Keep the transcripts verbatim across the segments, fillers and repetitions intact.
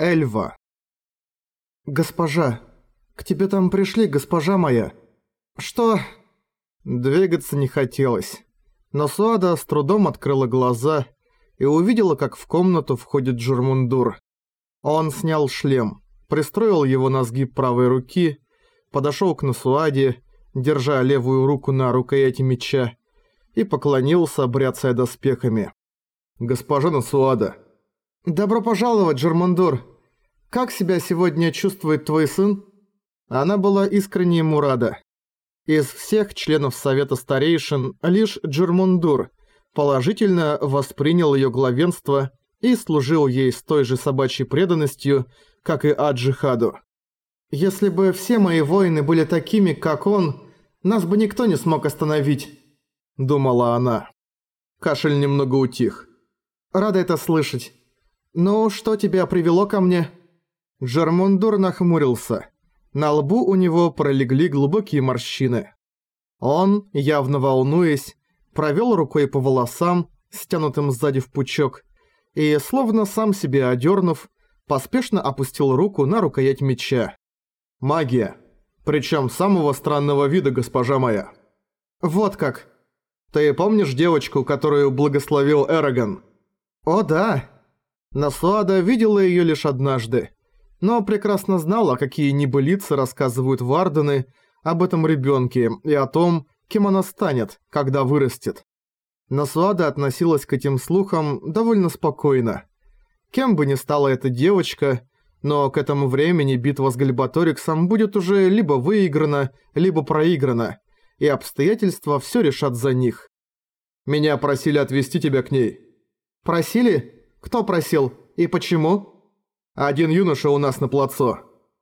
Эльва. «Госпожа, к тебе там пришли, госпожа моя». «Что?» Двигаться не хотелось. Но Суада с трудом открыла глаза и увидела, как в комнату входит Джормундур. Он снял шлем, пристроил его на сгиб правой руки, подошел к Насуаде, держа левую руку на рукояти меча, и поклонился, бряцая доспехами. «Госпожа Насуада». «Добро пожаловать, Джормундур. Как себя сегодня чувствует твой сын?» Она была искренне ему рада. Из всех членов Совета Старейшин лишь Джормундур положительно воспринял ее главенство и служил ей с той же собачьей преданностью, как и Аджихаду. «Если бы все мои воины были такими, как он, нас бы никто не смог остановить», — думала она. Кашель немного утих. «Рада это слышать. Ну, что тебя привело ко мне?» Джормундур нахмурился. На лбу у него пролегли глубокие морщины. Он, явно волнуясь, провел рукой по волосам, стянутым сзади в пучок, и, словно сам себе одернув, поспешно опустил руку на рукоять меча. «Магия. Причем самого странного вида, госпожа моя». «Вот как. Ты помнишь девочку, которую благословил Эрагон?» «О да». Насуада видела ее лишь однажды, но прекрасно знала, какие небылицы рассказывают вардены об этом ребенке и о том, кем она станет, когда вырастет. Насуада относилась к этим слухам довольно спокойно. Кем бы ни стала эта девочка, но к этому времени битва с Гальбаториксом будет уже либо выиграна, либо проиграна, и обстоятельства все решат за них. «Меня просили отвезти тебя к ней». «Просили? Кто просил? И почему?» «Один юноша у нас на плацу.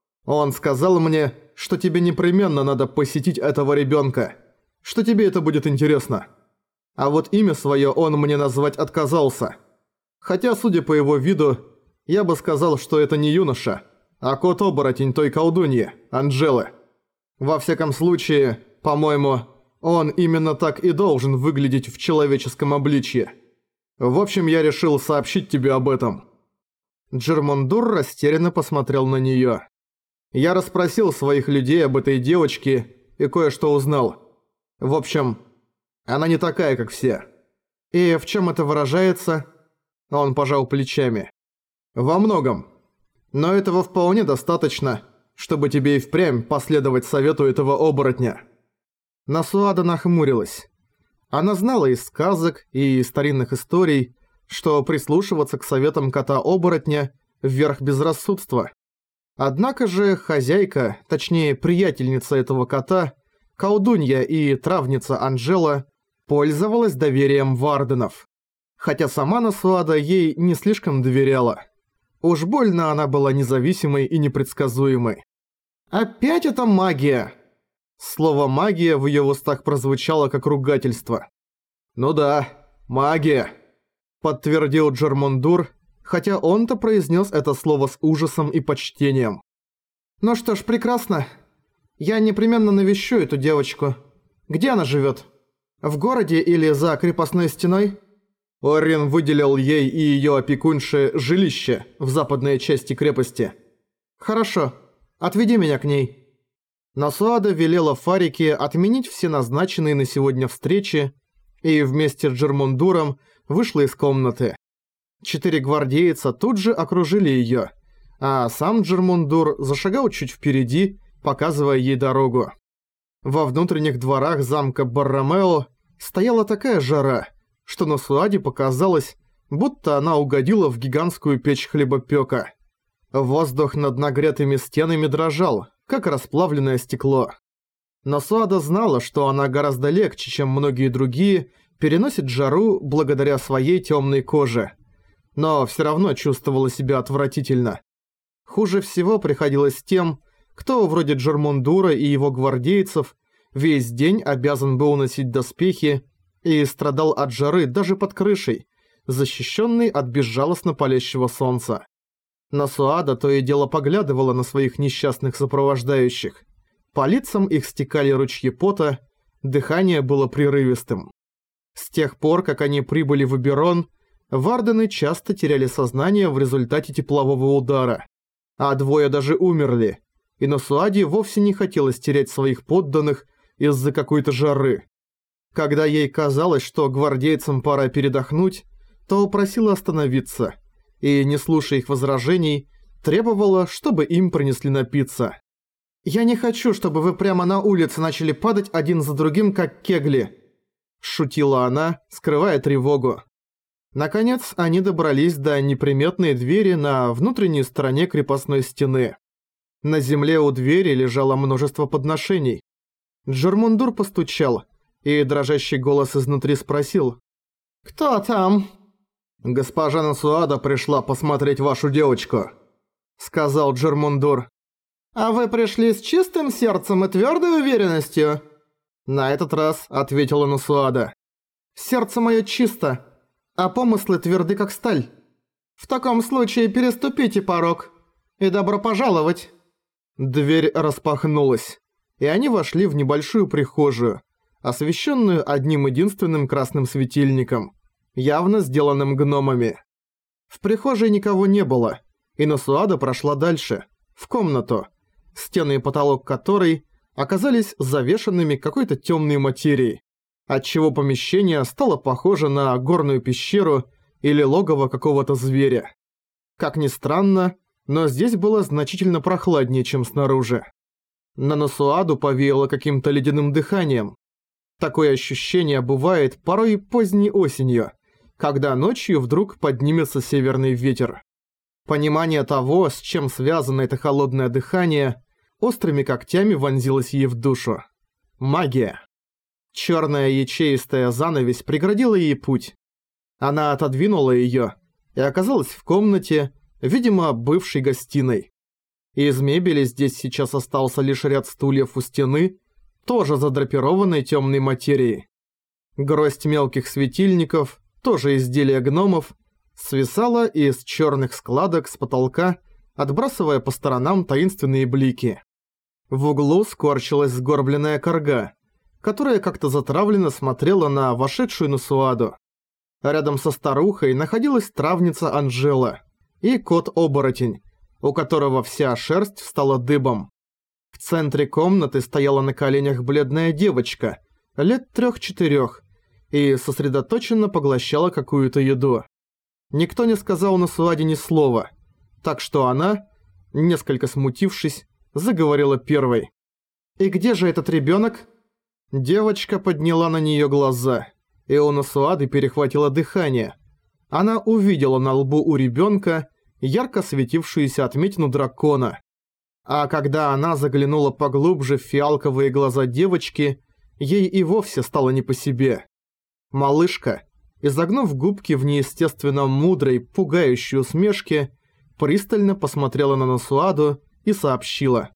Он сказал мне, что тебе непременно надо посетить этого ребенка, что тебе это будет интересно. А вот имя свое он мне назвать отказался. Хотя, судя по его виду, я бы сказал, что это не юноша, а кот-оборотень той колдуньи, Анжелы. Во всяком случае, по-моему, он именно так и должен выглядеть в человеческом обличье. В общем, я решил сообщить тебе об этом». Джормундур растерянно посмотрел на неё. «Я расспросил своих людей об этой девочке и кое-что узнал. В общем, она не такая, как все». «И в чём это выражается?» Он пожал плечами. «Во многом. Но этого вполне достаточно, чтобы тебе и впрямь последовать совету этого оборотня». Насуада нахмурилась. Она знала из сказок и старинных историй, что прислушиваться к советам кота-оборотня – верх безрассудства. Однако же хозяйка, точнее приятельница этого кота, колдунья и травница Анжела, пользовалась доверием варденов. Хотя сама Насуада ей не слишком доверяла. Уж больно она была независимой и непредсказуемой. «Опять эта магия!» Слово «магия» в её устах прозвучало как ругательство. «Ну да, магия», — подтвердил Джормундур, хотя он-то произнес это слово с ужасом и почтением. «Ну что ж, прекрасно. Я непременно навещу эту девочку. Где она живёт? В городе или за крепостной стеной?» Орин выделил ей и её опекунше жилище в западной части крепости. «Хорошо, отведи меня к ней». Насуада велела Фарике отменить все назначенные на сегодня встречи и вместе с Джормундуром вышла из комнаты. Четыре гвардейца тут же окружили её, а сам Джормундур зашагал чуть впереди, показывая ей дорогу. Во внутренних дворах замка Баррамео стояла такая жара, что Насуаде показалось, будто она угодила в гигантскую печь хлебопёка. Воздух над нагретыми стенами дрожал, как расплавленное стекло. Насуада знала, что она гораздо легче, чем многие другие, переносит жару благодаря своей темной коже. Но все равно чувствовала себя отвратительно. Хуже всего приходилось тем, кто вроде Джормундура и его гвардейцев весь день обязан был носить доспехи и страдал от жары даже под крышей, защищенный от безжалостно палящего солнца. Насуада то и дело поглядывала на своих несчастных сопровождающих. По лицам их стекали ручьи пота, дыхание было прерывистым. С тех пор, как они прибыли в Эберон, Вардены часто теряли сознание в результате теплового удара, а двое даже умерли, и Насуаде вовсе не хотелось терять своих подданных из-за какой-то жары. Когда ей казалось, что гвардейцам пора передохнуть, то просила остановиться, и, не слушая их возражений, требовала, чтобы им принесли напиться. «Я не хочу, чтобы вы прямо на улице начали падать один за другим, как кегли», – шутила она, скрывая тревогу. Наконец, они добрались до неприметной двери на внутренней стороне крепостной стены. На земле у двери лежало множество подношений. Джормундур постучал, и дрожащий голос изнутри спросил: «Кто там?» «Госпожа Насуада пришла посмотреть вашу девочку», — сказал Джормундур. «А вы пришли с чистым сердцем и твердой уверенностью?» На этот раз ответила Насуада. «Сердце мое чисто, а помыслы тверды как сталь. В таком случае переступите порог, и добро пожаловать». Дверь распахнулась, и они вошли в небольшую прихожую, освещенную одним единственным красным светильником, явно сделанным гномами. В прихожей никого не было, и Насуада прошла дальше, в комнату, стены и потолок которой оказались завешенными какой-то темной материей, отчего помещение стало похоже на горную пещеру или логово какого-то зверя. Как ни странно, но здесь было значительно прохладнее, чем снаружи. На Насуаду повеяло каким-то ледяным дыханием. Такое ощущение бывает порой поздней осенью, когда ночью вдруг поднимется северный ветер. Понимание того, с чем связано это холодное дыхание, острыми когтями вонзилось ей в душу. Магия. Черная ячеистая занавесь преградила ей путь. Она отодвинула ее и оказалась в комнате, видимо, бывшей гостиной. Из мебели здесь сейчас остался лишь ряд стульев у стены, тоже задрапированной темной материей. Гроздь мелких светильников, тоже изделия гномов, свисала из черных складок с потолка, отбрасывая по сторонам таинственные блики. В углу скорчилась сгорбленная корга, которая как-то затравленно смотрела на вошедшую Насуаду. Рядом со старухой находилась травница Анжела и кот-оборотень, у которого вся шерсть встала дыбом. В центре комнаты стояла на коленях бледная девочка, лет трех-четырех, и сосредоточенно поглощала какую-то еду. Никто не сказал Насуаде ни слова, так что она, несколько смутившись, заговорила первой. «И где же этот ребенок?» Девочка подняла на нее глаза, и у Насуады перехватило дыхание. Она увидела на лбу у ребенка ярко светившуюся отметину дракона. А когда она заглянула поглубже в фиалковые глаза девочки, ей и вовсе стало не по себе. Малышка, изогнув губки в неестественно мудрой, пугающей усмешке, пристально посмотрела на Насуаду и сообщила: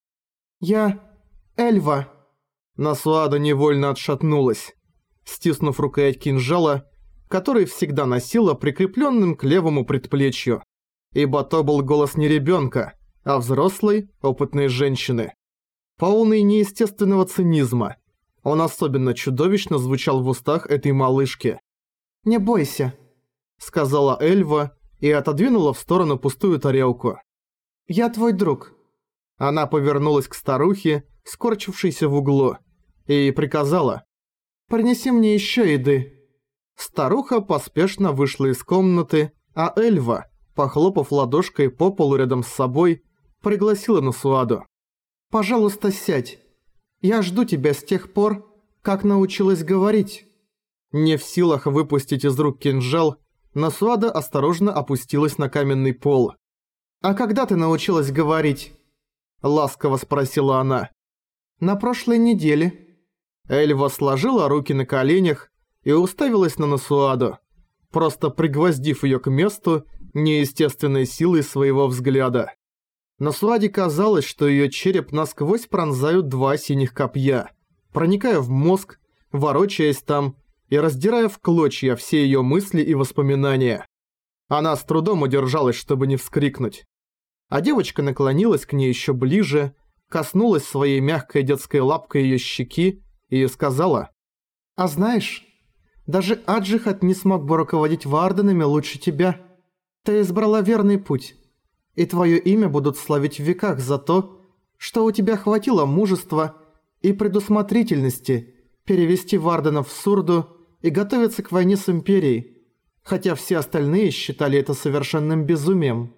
«Я Эльва». Насуада невольно отшатнулась, стиснув рукоять кинжала, который всегда носила прикрепленным к левому предплечью, ибо то был голос не ребенка, а взрослой, опытной женщины. Полный неестественного цинизма. Он особенно чудовищно звучал в устах этой малышки. «Не бойся», — сказала Эльва и отодвинула в сторону пустую тарелку. «Я твой друг». Она повернулась к старухе, скорчившейся в углу, и приказала: «Принеси мне еще еды». Старуха поспешно вышла из комнаты, а Эльва, похлопав ладошкой по полу рядом с собой, пригласила Насуаду. «Пожалуйста, сядь. Я жду тебя с тех пор, как научилась говорить». Не в силах выпустить из рук кинжал, Насуада осторожно опустилась на каменный пол. «А когда ты научилась говорить?» – ласково спросила она. «На прошлой неделе». Эльва сложила руки на коленях и уставилась на Насуаду, просто пригвоздив ее к месту неестественной силой своего взгляда. Насуаде казалось, что ее череп насквозь пронзают два синих копья, проникая в мозг, ворочаясь там и раздирая в клочья все ее мысли и воспоминания. Она с трудом удержалась, чтобы не вскрикнуть. А девочка наклонилась к ней еще ближе, коснулась своей мягкой детской лапкой ее щеки и сказала: «А знаешь, Даже Аджихат не смог бы руководить Варденами лучше тебя. Ты избрала верный путь, и твое имя будут славить в веках за то, что у тебя хватило мужества и предусмотрительности перевести Варденов в Сурду и готовиться к войне с Империей, хотя все остальные считали это совершенным безумием».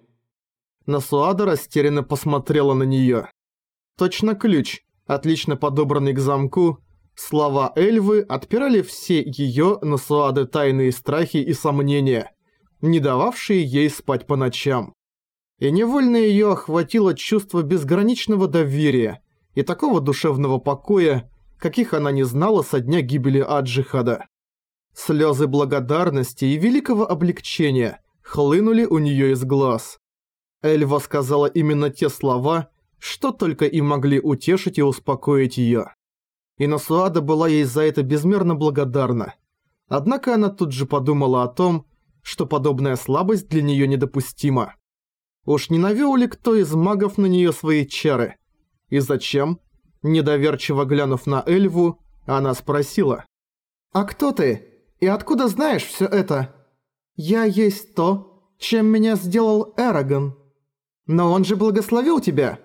Насуада растерянно посмотрела на неё. Точно ключ, отлично подобранный к замку, слова Эльвы отпирали все её Насуады тайные страхи и сомнения, не дававшие ей спать по ночам. И невольно её охватило чувство безграничного доверия и такого душевного покоя, каких она не знала со дня гибели Аджихада. Слёзы благодарности и великого облегчения хлынули у неё из глаз. Эльва сказала именно те слова, что только и могли утешить и успокоить её. И Насуада была ей за это безмерно благодарна. Однако она тут же подумала о том, что подобная слабость для неё недопустима. Уж не навёл ли кто из магов на неё свои чары? И зачем? Недоверчиво глянув на Эльву, она спросила: «А кто ты? И откуда знаешь всё это?» «Я есть то, чем меня сделал Эрагон. Но он же благословил тебя!»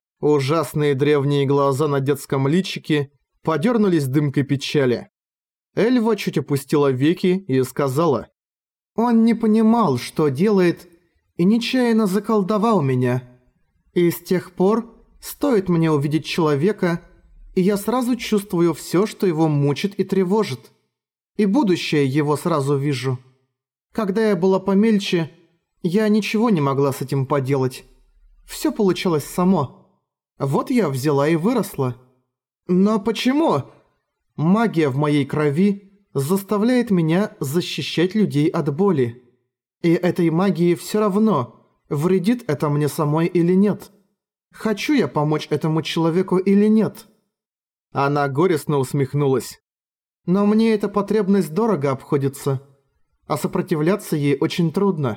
Ужасные древние глаза на детском личике подернулись дымкой печали. Эльва чуть опустила веки и сказала: «Он не понимал, что делает, и нечаянно заколдовал меня. И с тех пор стоит мне увидеть человека, и я сразу чувствую всё, что его мучит и тревожит. И будущее его сразу вижу. Когда я была помельче, я ничего не могла с этим поделать. Всё получалось само. Вот я взяла и выросла. Но почему? Магия в моей крови заставляет меня защищать людей от боли. И этой магии всё равно, вредит это мне самой или нет. Хочу я помочь этому человеку или нет?» Она горестно усмехнулась. «Но мне эта потребность дорого обходится, а сопротивляться ей очень трудно».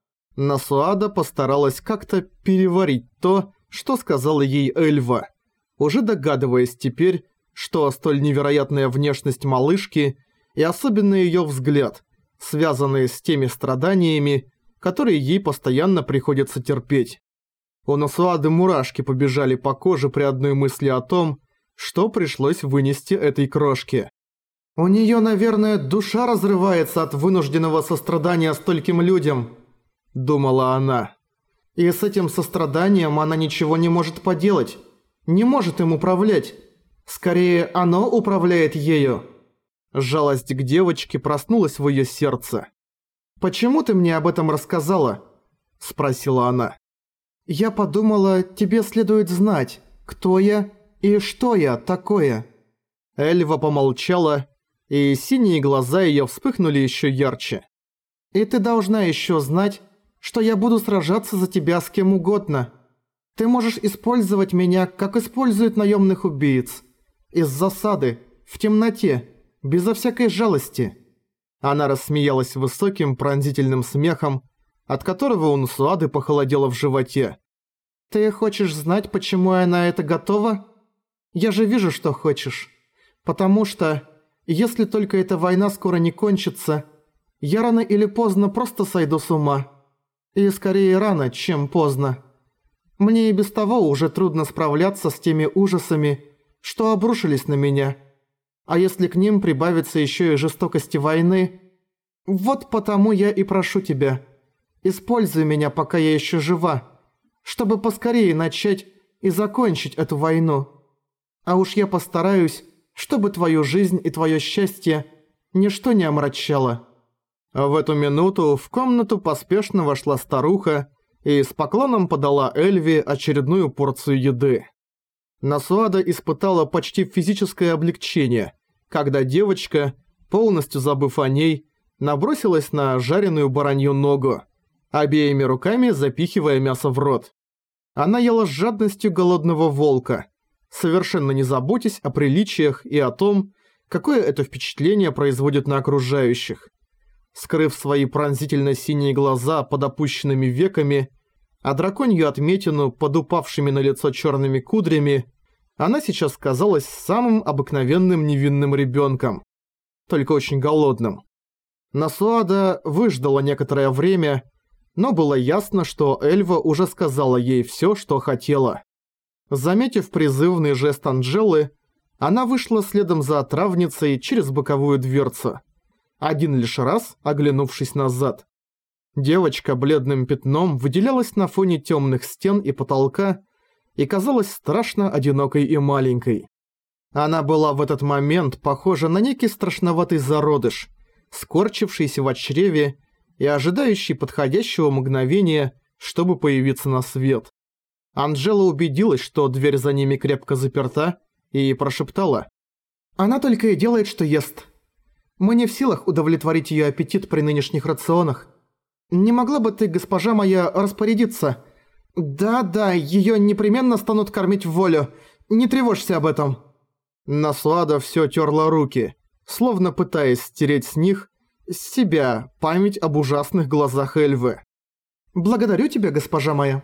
Насуада постаралась как-то переварить то, что сказала ей Эльва, уже догадываясь теперь, что столь невероятная внешность малышки и особенно её взгляд, связанные с теми страданиями, которые ей постоянно приходится терпеть. У Насуады мурашки побежали по коже при одной мысли о том, что пришлось вынести этой крошке. «У неё, наверное, душа разрывается от вынужденного сострадания стольким людям», – думала она. «И с этим состраданием она ничего не может поделать, не может им управлять. Скорее, оно управляет ею». Жалость к девочке проснулась в её сердце. «Почему ты мне об этом рассказала?» – спросила она. «Я подумала, тебе следует знать, кто я и что я такое». Эльва помолчала, и синие глаза её вспыхнули ещё ярче. «И ты должна ещё знать, что я буду сражаться за тебя с кем угодно. Ты можешь использовать меня, как используют наемных убийц. Из засады, в темноте, безо всякой жалости». Она рассмеялась высоким пронзительным смехом, от которого у Насуады похолодело в животе. «Ты хочешь знать, почему я на это готова? Я же вижу, что хочешь. Потому что, если только эта война скоро не кончится, я рано или поздно просто сойду с ума. И скорее рано, чем поздно. Мне и без того уже трудно справляться с теми ужасами, что обрушились на меня. А если к ним прибавится еще и жестокости войны... Вот потому я и прошу тебя, используй меня, пока я еще жива, чтобы поскорее начать и закончить эту войну. А уж я постараюсь, чтобы твою жизнь и твое счастье ничто не омрачало». А в эту минуту в комнату поспешно вошла старуха и с поклоном подала Эльве очередную порцию еды. Насуада испытала почти физическое облегчение, когда девочка, полностью забыв о ней, набросилась на жареную баранью ногу, обеими руками запихивая мясо в рот. Она ела с жадностью голодного волка, совершенно не заботясь о приличиях и о том, какое это впечатление производит на окружающих. Скрыв свои пронзительно-синие глаза под опущенными веками, а драконью отметину под упавшими на лицо черными кудрями, она сейчас казалась самым обыкновенным невинным ребенком. только очень голодным. Насуада выждала некоторое время, но было ясно, что Эльва уже сказала ей всё, что хотела. Заметив призывный жест Анджелы, она вышла следом за отравницей через боковую дверцу, один лишь раз оглянувшись назад. Девочка бледным пятном выделялась на фоне тёмных стен и потолка и казалась страшно одинокой и маленькой. Она была в этот момент похожа на некий страшноватый зародыш, скорчившийся в чреве и ожидающий подходящего мгновения, чтобы появиться на свет. Анджела убедилась, что дверь за ними крепко заперта, и прошептала: «Она только и делает, что ест. Мы не в силах удовлетворить её аппетит при нынешних рационах. Не могла бы ты, госпожа моя, распорядиться? Да-да, её непременно станут кормить в волю. Не тревожься об этом». Насуада всё тёрла руки, словно пытаясь стереть с них, с себя, память об ужасных глазах Эльвы. «Благодарю тебя, госпожа моя.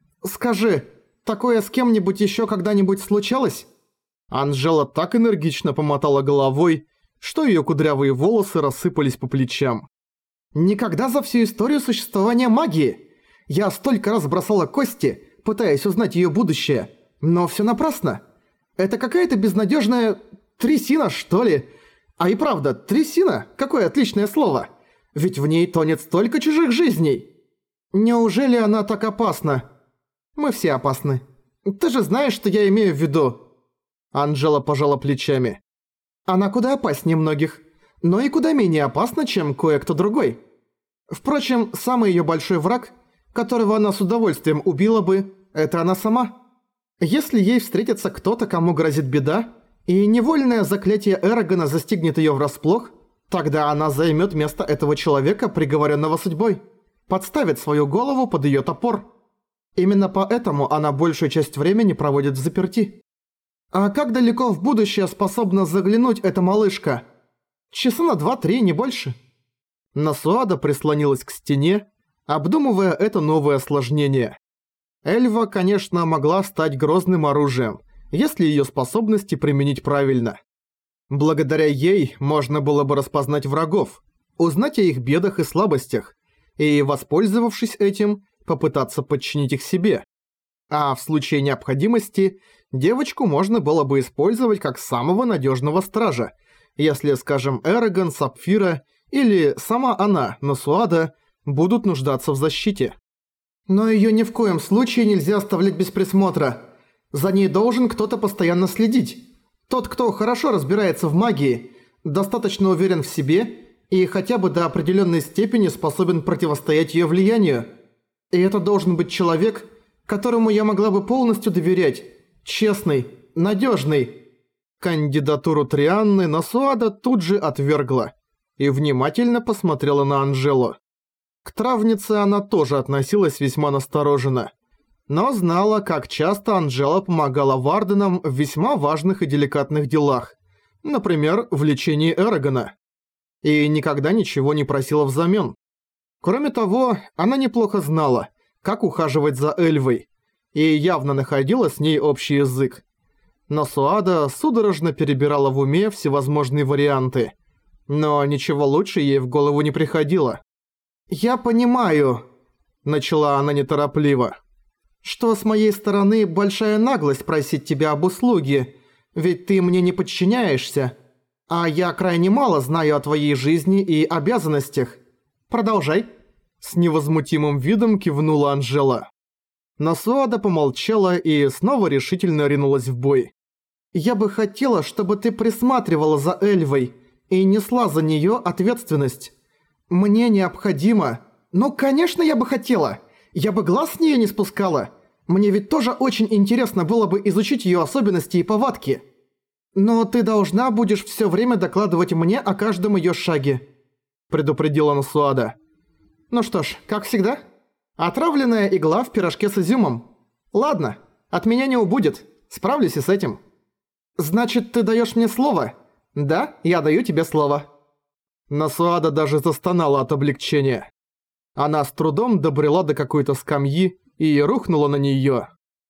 Скажи, такое с кем-нибудь ещё когда-нибудь случалось?» Анджела так энергично помотала головой, что её кудрявые волосы рассыпались по плечам. «Никогда за всю историю существования магии! Я столько раз бросала кости, пытаясь узнать её будущее, но всё напрасно. Это какая-то безнадёжная трясина, что ли? А и правда, трясина, какое отличное слово! Ведь в ней тонет столько чужих жизней! Неужели она так опасна? Мы все опасны. Ты же знаешь, что я имею в виду!» Анджела пожала плечами. «Она куда опаснее многих, но и куда менее опасна, чем кое-кто другой. Впрочем, самый её большой враг, которого она с удовольствием убила бы, это она сама. Если ей встретится кто-то, кому грозит беда, и невольное заклятие Эрагона застигнет её врасплох, тогда она займёт место этого человека, приговоренного судьбой, подставит свою голову под её топор. Именно поэтому она большую часть времени проводит в заперти. А как далеко в будущее способна заглянуть эта малышка? Часа на два-три, не больше». Насуада прислонилась к стене, обдумывая это новое осложнение. Эльва, конечно, могла стать грозным оружием, если её способности применить правильно. Благодаря ей можно было бы распознать врагов, узнать о их бедах и слабостях, и, воспользовавшись этим, попытаться подчинить их себе. А в случае необходимости девочку можно было бы использовать как самого надежного стража, если, скажем, Эрагон, Сапфира или сама она, Насуада, будут нуждаться в защите. Но её ни в коем случае нельзя оставлять без присмотра. За ней должен кто-то постоянно следить. Тот, кто хорошо разбирается в магии, достаточно уверен в себе и хотя бы до определенной степени способен противостоять её влиянию. И это должен быть человек, которому я могла бы полностью доверять. Честный, надежный. Кандидатуру Трианны Насуада тут же отвергла и внимательно посмотрела на Анджелу. К травнице она тоже относилась весьма настороженно, но знала, как часто Анджела помогала Варденам в весьма важных и деликатных делах, например, в лечении Эрагона, и никогда ничего не просила взамен. Кроме того, она неплохо знала, как ухаживать за Эльвой, и явно находила с ней общий язык. Насуада судорожно перебирала в уме всевозможные варианты, но ничего лучше ей в голову не приходило. «Я понимаю», – начала она неторопливо, – «что с моей стороны большая наглость просить тебя об услуге, ведь ты мне не подчиняешься, а я крайне мало знаю о твоей жизни и обязанностях. Продолжай». С невозмутимым видом кивнула Анджела. Насуада помолчала и снова решительно ринулась в бой. «Я бы хотела, чтобы ты присматривала за Эльвой и несла за неё ответственность. Мне необходимо...» «Ну, конечно, я бы хотела! Я бы глаз с неё не спускала! Мне ведь тоже очень интересно было бы изучить её особенности и повадки. Но ты должна будешь всё время докладывать мне о каждом её шаге», предупредила Насуада. «Ну что ж, как всегда, отравленная игла в пирожке с изюмом. Ладно, от меня не убудет, справлюсь и с этим». «Значит, ты даёшь мне слово?» «Да, я даю тебе слово». Насуада даже застонала от облегчения. Она с трудом добрела до какой-то скамьи и рухнула на неё.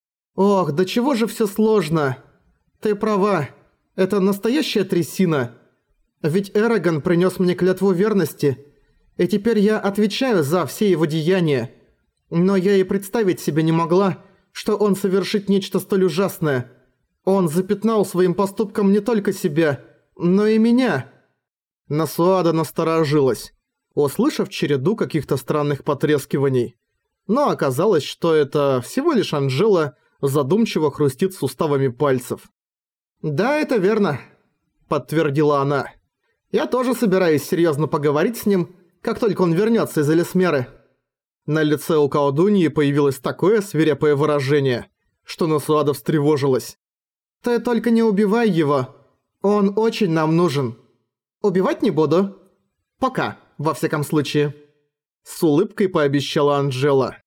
«Ох, да чего же всё сложно. Ты права, это настоящая трясина. Ведь Эрагон принес мне клятву верности, и теперь я отвечаю за все его деяния. Но я и представить себе не могла, что он совершит нечто столь ужасное. Он запятнал своим поступком не только себя, но и меня». Насуада насторожилась, услышав череду каких-то странных потрескиваний. Но оказалось, что это всего лишь Анжела задумчиво хрустит суставами пальцев. «Да, это верно», — подтвердила она. «Я тоже собираюсь серьезно поговорить с ним, как только он вернется из Элисмеры». На лице у колдуньи появилось такое свирепое выражение, что Насуада встревожилась. «Ты только не убивай его. Он очень нам нужен. Убивать не буду. Пока, во всяком случае». С улыбкой пообещала Анжела.